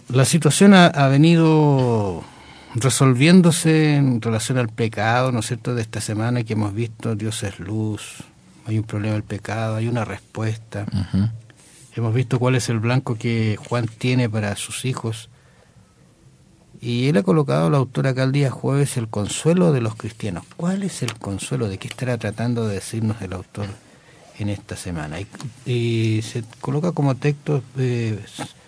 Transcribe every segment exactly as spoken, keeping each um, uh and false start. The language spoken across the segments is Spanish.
la situación ha, ha venido resolviéndose en relación al pecado, ¿no es cierto?, de esta semana que hemos visto. Dios es luz, hay un problema del pecado, hay una respuesta. Uh-huh. Hemos visto cuál es el blanco que Juan tiene para sus hijos. Y él ha colocado, la autora acá el día jueves, el consuelo de los cristianos. ¿Cuál es el consuelo? ¿De qué estará tratando de decirnos el autor en esta semana? Y, y se coloca como texto eh,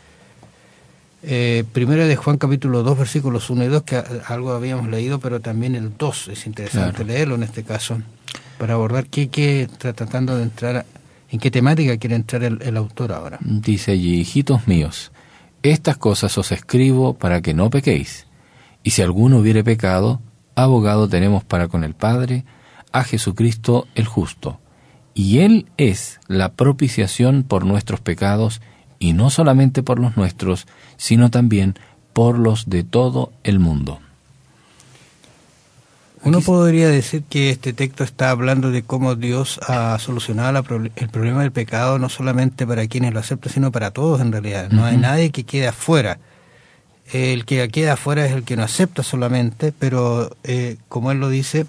eh, primero de Juan capítulo dos, versículos uno y dos, que a, algo habíamos leído, pero también el dos. Es interesante claro. leerlo en este caso, para abordar qué, qué está tratando de entrar, a, en qué temática quiere entrar el, el autor ahora. Dice allí: hijitos míos, estas cosas os escribo para que no pequéis. Y si alguno hubiere pecado, abogado tenemos para con el Padre, a Jesucristo el justo. Y Él es la propiciación por nuestros pecados, y no solamente por los nuestros, sino también por los de todo el mundo. Uno Aquí podría decir que este texto está hablando de cómo Dios ha solucionado la, el problema del pecado, no solamente para quienes lo aceptan, sino para todos en realidad. No uh-huh. hay nadie que quede afuera. El que queda afuera es el que no acepta solamente, pero eh, como él lo dice,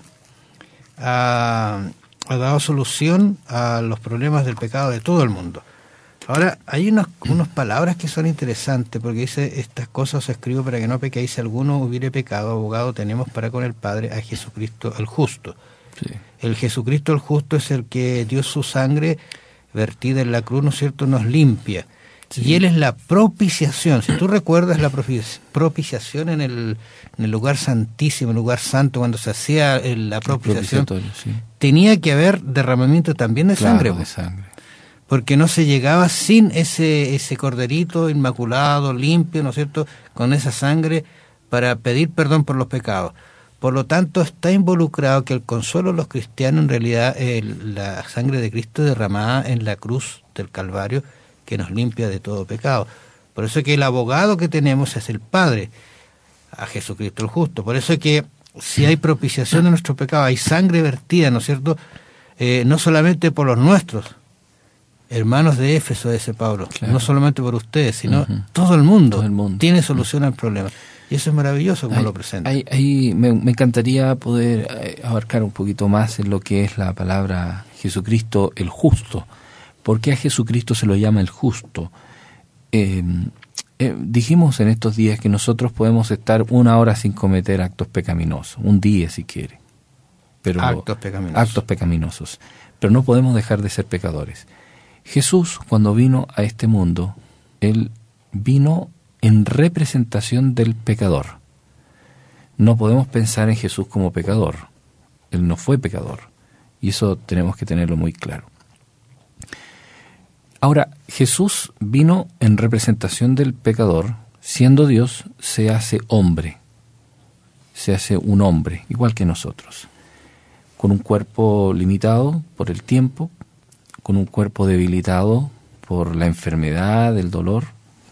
ha, ha dado solución a los problemas del pecado de todo el mundo. Ahora, hay unas, unas palabras que son interesantes, porque dice: estas cosas os escribo para que no pequéis. Si alguno hubiere pecado, abogado tenemos para con el Padre, a Jesucristo el justo. Sí. El Jesucristo el justo es el que dio su sangre vertida en la cruz, ¿no es cierto?, nos limpia. Sí. Y Él es la propiciación. Si tú recuerdas la propiciación en el, en el lugar santísimo, el lugar santo, cuando se hacía la propiciación, sí. tenía que haber derramamiento también de claro, sangre. de sangre. Porque no se llegaba sin ese ese corderito inmaculado, limpio, ¿no es cierto?, con esa sangre para pedir perdón por los pecados. Por lo tanto, está involucrado que el consuelo de los cristianos, en realidad, es la sangre de Cristo derramada en la cruz del Calvario, que nos limpia de todo pecado. Por eso es que el abogado que tenemos es el Padre, a Jesucristo el justo. Por eso es que si hay propiciación de nuestros pecados, hay sangre vertida, ¿no es cierto?, eh, no solamente por los nuestros, hermanos de Éfeso, dice Pablo, claro. no solamente por ustedes, sino uh-huh. todo el mundo, todo el mundo tiene solución uh-huh. al problema. Y eso es maravilloso como ahí, lo presenta. Ahí, ahí me, me encantaría poder eh, abarcar un poquito más en lo que es la palabra Jesucristo el justo. ¿Por qué a Jesucristo se lo llama el justo? Eh, eh, dijimos en estos días que nosotros podemos estar una hora sin cometer actos pecaminosos, un día si quiere. Pero, actos pecaminosos. Actos pecaminosos. Pero no podemos dejar de ser pecadores. Jesús, cuando vino a este mundo, Él vino en representación del pecador. No podemos pensar en Jesús como pecador. Él no fue pecador. Y eso tenemos que tenerlo muy claro. Ahora, Jesús vino en representación del pecador. Siendo Dios, se hace hombre. Se hace un hombre, igual que nosotros. Con un cuerpo limitado por el tiempo, con un cuerpo debilitado por la enfermedad, el dolor,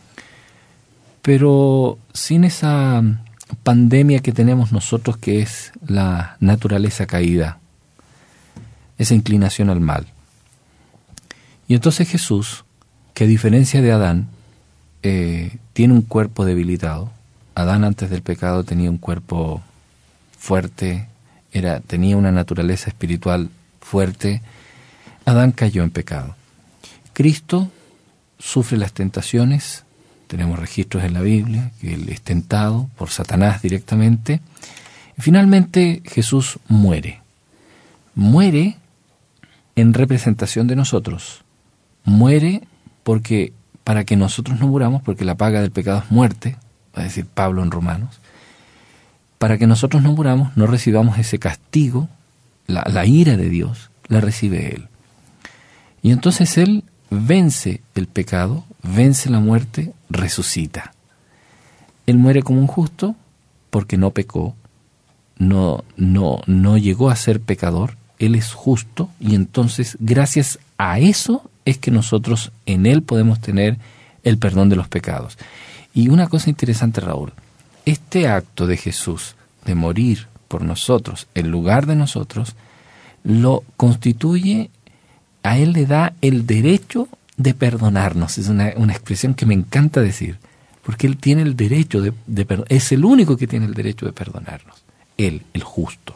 pero sin esa pandemia que tenemos nosotros, que es la naturaleza caída, esa inclinación al mal. Y entonces Jesús, que a diferencia de Adán, eh, tiene un cuerpo debilitado. Adán antes del pecado tenía un cuerpo fuerte, era, tenía una naturaleza espiritual fuerte. Adán cayó en pecado. Cristo sufre las tentaciones, tenemos registros en la Biblia, que Él es tentado por Satanás directamente. Y finalmente Jesús muere. Muere en representación de nosotros. Muere porque, para que nosotros no muramos, porque la paga del pecado es muerte, va a decir Pablo en Romanos, para que nosotros no muramos, no recibamos ese castigo, la, la ira de Dios, la recibe Él. Y entonces Él vence el pecado, vence la muerte, resucita. Él muere como un justo porque no pecó, no, no, no llegó a ser pecador. Él es justo y entonces gracias a eso es que nosotros en Él podemos tener el perdón de los pecados. Y una cosa interesante, Raúl, este acto de Jesús de morir por nosotros en lugar de nosotros lo constituye, a Él le da el derecho de perdonarnos. Es una, una expresión que me encanta decir, porque Él tiene el derecho de, de perdonar, es el único que tiene el derecho de perdonarnos, Él, el justo.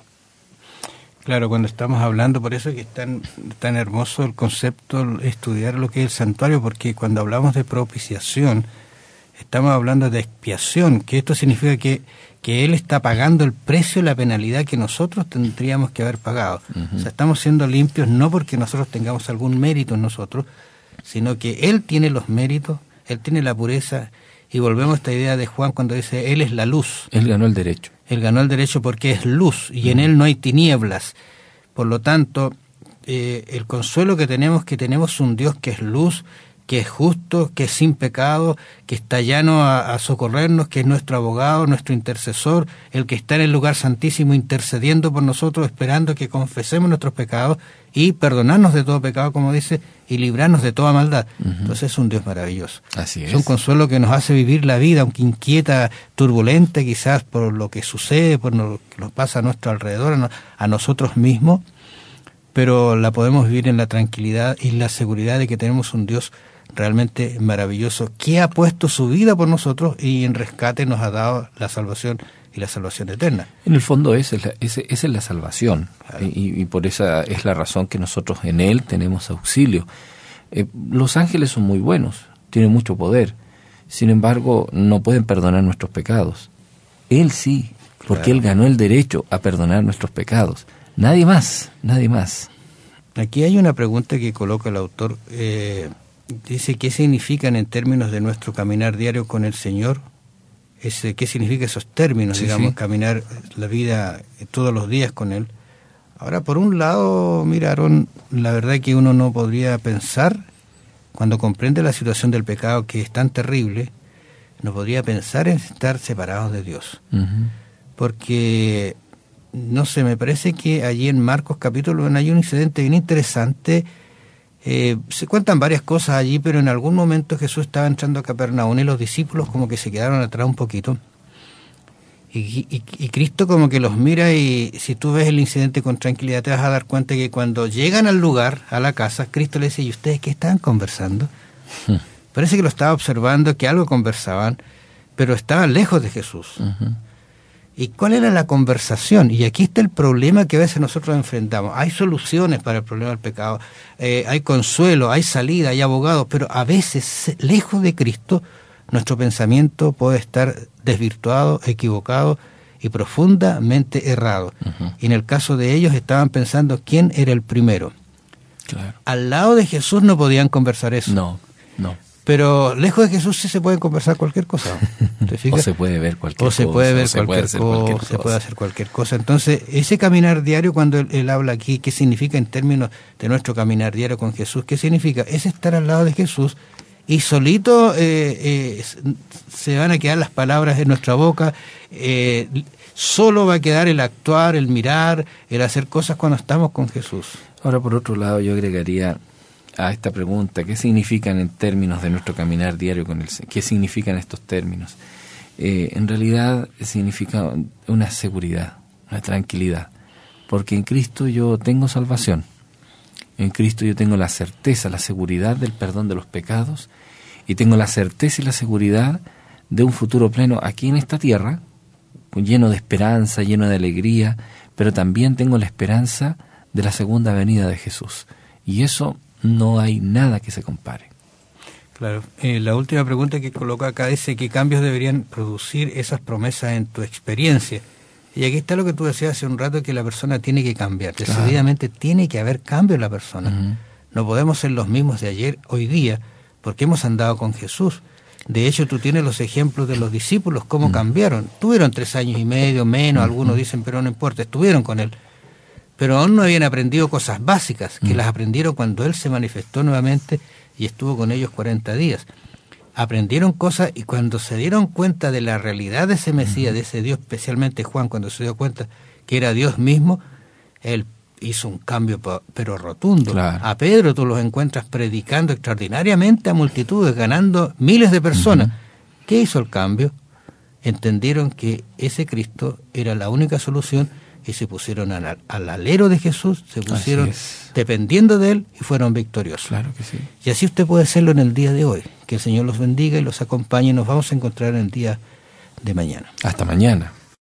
Claro, cuando estamos hablando, por eso es que es tan, tan hermoso el concepto, estudiar lo que es el santuario, porque cuando hablamos de propiciación, estamos hablando de expiación, que esto significa que, que Él está pagando el precio y la penalidad que nosotros tendríamos que haber pagado. Uh-huh. O sea, estamos siendo limpios no porque nosotros tengamos algún mérito en nosotros, sino que Él tiene los méritos, Él tiene la pureza, y volvemos a esta idea de Juan cuando dice, Él es la luz. Él ganó el derecho. Él ganó el derecho porque es luz y en Él no hay tinieblas. Por lo tanto, eh, el consuelo que tenemos, que tenemos un Dios que es luz, que es justo, que es sin pecado, que está llano a, a socorrernos, que es nuestro abogado, nuestro intercesor, el que está en el lugar santísimo intercediendo por nosotros, esperando que confesemos nuestros pecados y perdonarnos de todo pecado, como dice, y librarnos de toda maldad. Uh-huh. Entonces es un Dios maravilloso. Así es. Es un consuelo que nos hace vivir la vida, aunque inquieta, turbulenta quizás por lo que sucede, por lo que nos pasa a nuestro alrededor, a, no, a nosotros mismos, pero la podemos vivir en la tranquilidad y la seguridad de que tenemos un Dios realmente maravilloso, que ha puesto su vida por nosotros y en rescate nos ha dado la salvación y la salvación eterna. En el fondo esa es la, esa, esa es la salvación, claro. y, y por esa es la razón que nosotros en Él tenemos auxilio. Eh, los ángeles son muy buenos, tienen mucho poder, sin embargo no pueden perdonar nuestros pecados. Él sí, porque claro. Él ganó el derecho a perdonar nuestros pecados. Nadie más, nadie más. Aquí hay una pregunta que coloca el autor, eh, dice, ¿qué significan en términos de nuestro caminar diario con el Señor? Ese, ¿qué significa esos términos, sí, digamos, sí. caminar la vida todos los días con Él? Ahora, por un lado, mira, Aarón, la verdad que uno no podría pensar, cuando comprende la situación del pecado que es tan terrible, no podría pensar en estar separados de Dios. Uh-huh. Porque, no sé, me parece que allí en Marcos capítulo uno hay un incidente bien interesante. Eh, se cuentan varias cosas allí, pero en algún momento Jesús estaba entrando a Capernaum y los discípulos como que se quedaron atrás un poquito y, y, y Cristo como que los mira, y si tú ves el incidente con tranquilidad te vas a dar cuenta que cuando llegan al lugar, a la casa, Cristo le dice, ¿y ustedes qué estaban conversando? Uh-huh. Parece que lo estaba observando, que algo conversaban, pero estaban lejos de Jesús. Uh-huh. ¿Y cuál era la conversación? Y aquí está el problema que a veces nosotros enfrentamos. Hay soluciones para el problema del pecado, eh, hay consuelo, hay salida, hay abogados, pero a veces, lejos de Cristo, nuestro pensamiento puede estar desvirtuado, equivocado y profundamente errado. Uh-huh. Y en el caso de ellos estaban pensando quién era el primero. Claro. Al lado de Jesús no podían conversar eso. No, no. Pero lejos de Jesús sí se puede conversar cualquier cosa. ¿Te fijas? O se puede ver cualquier cosa. O se puede ver cualquier cosa. Se puede hacer cualquier cosa. Entonces, ese caminar diario, cuando él, él habla aquí, ¿qué significa en términos de nuestro caminar diario con Jesús? ¿Qué significa? Es estar al lado de Jesús y solito eh, eh, se van a quedar las palabras en nuestra boca. Eh, solo va a quedar el actuar, el mirar, el hacer cosas cuando estamos con Jesús. Ahora, por otro lado, yo agregaría a esta pregunta, ¿qué significan en términos de nuestro caminar diario con el Señor? ¿Qué significan estos términos? Eh, en realidad significa una seguridad, una tranquilidad, porque en Cristo yo tengo salvación, en Cristo yo tengo la certeza, la seguridad del perdón de los pecados, y tengo la certeza y la seguridad de un futuro pleno aquí en esta tierra, lleno de esperanza, lleno de alegría, pero también tengo la esperanza de la segunda venida de Jesús, y eso no hay nada que se compare. Claro. Eh, la última pregunta que coloca acá dice, ¿qué cambios deberían producir esas promesas en tu experiencia? Y aquí está lo que tú decías hace un rato, que la persona tiene que cambiar. Claro. Decididamente tiene que haber cambio en la persona. Uh-huh. No podemos ser los mismos de ayer, hoy día, porque hemos andado con Jesús. De hecho, tú tienes los ejemplos de los discípulos, cómo uh-huh. cambiaron. Tuvieron tres años y medio, menos, uh-huh. algunos dicen, pero no importa, estuvieron con Él. Pero aún no habían aprendido cosas básicas, que mm. las aprendieron cuando Él se manifestó nuevamente y estuvo con ellos cuarenta días. Aprendieron cosas, y cuando se dieron cuenta de la realidad de ese Mesías, mm. de ese Dios, especialmente Juan, cuando se dio cuenta que era Dios mismo, Él hizo un cambio pero rotundo. Claro. A Pedro tú los encuentras predicando extraordinariamente a multitudes, ganando miles de personas. Mm-hmm. ¿Qué hizo el cambio? Entendieron que ese Cristo era la única solución, y se pusieron al, al alero de Jesús, se pusieron dependiendo de Él y fueron victoriosos. Claro que sí. Y así usted puede hacerlo en el día de hoy, Que el Señor los bendiga y los acompañe. Nos vamos a encontrar en el día de mañana. Hasta mañana.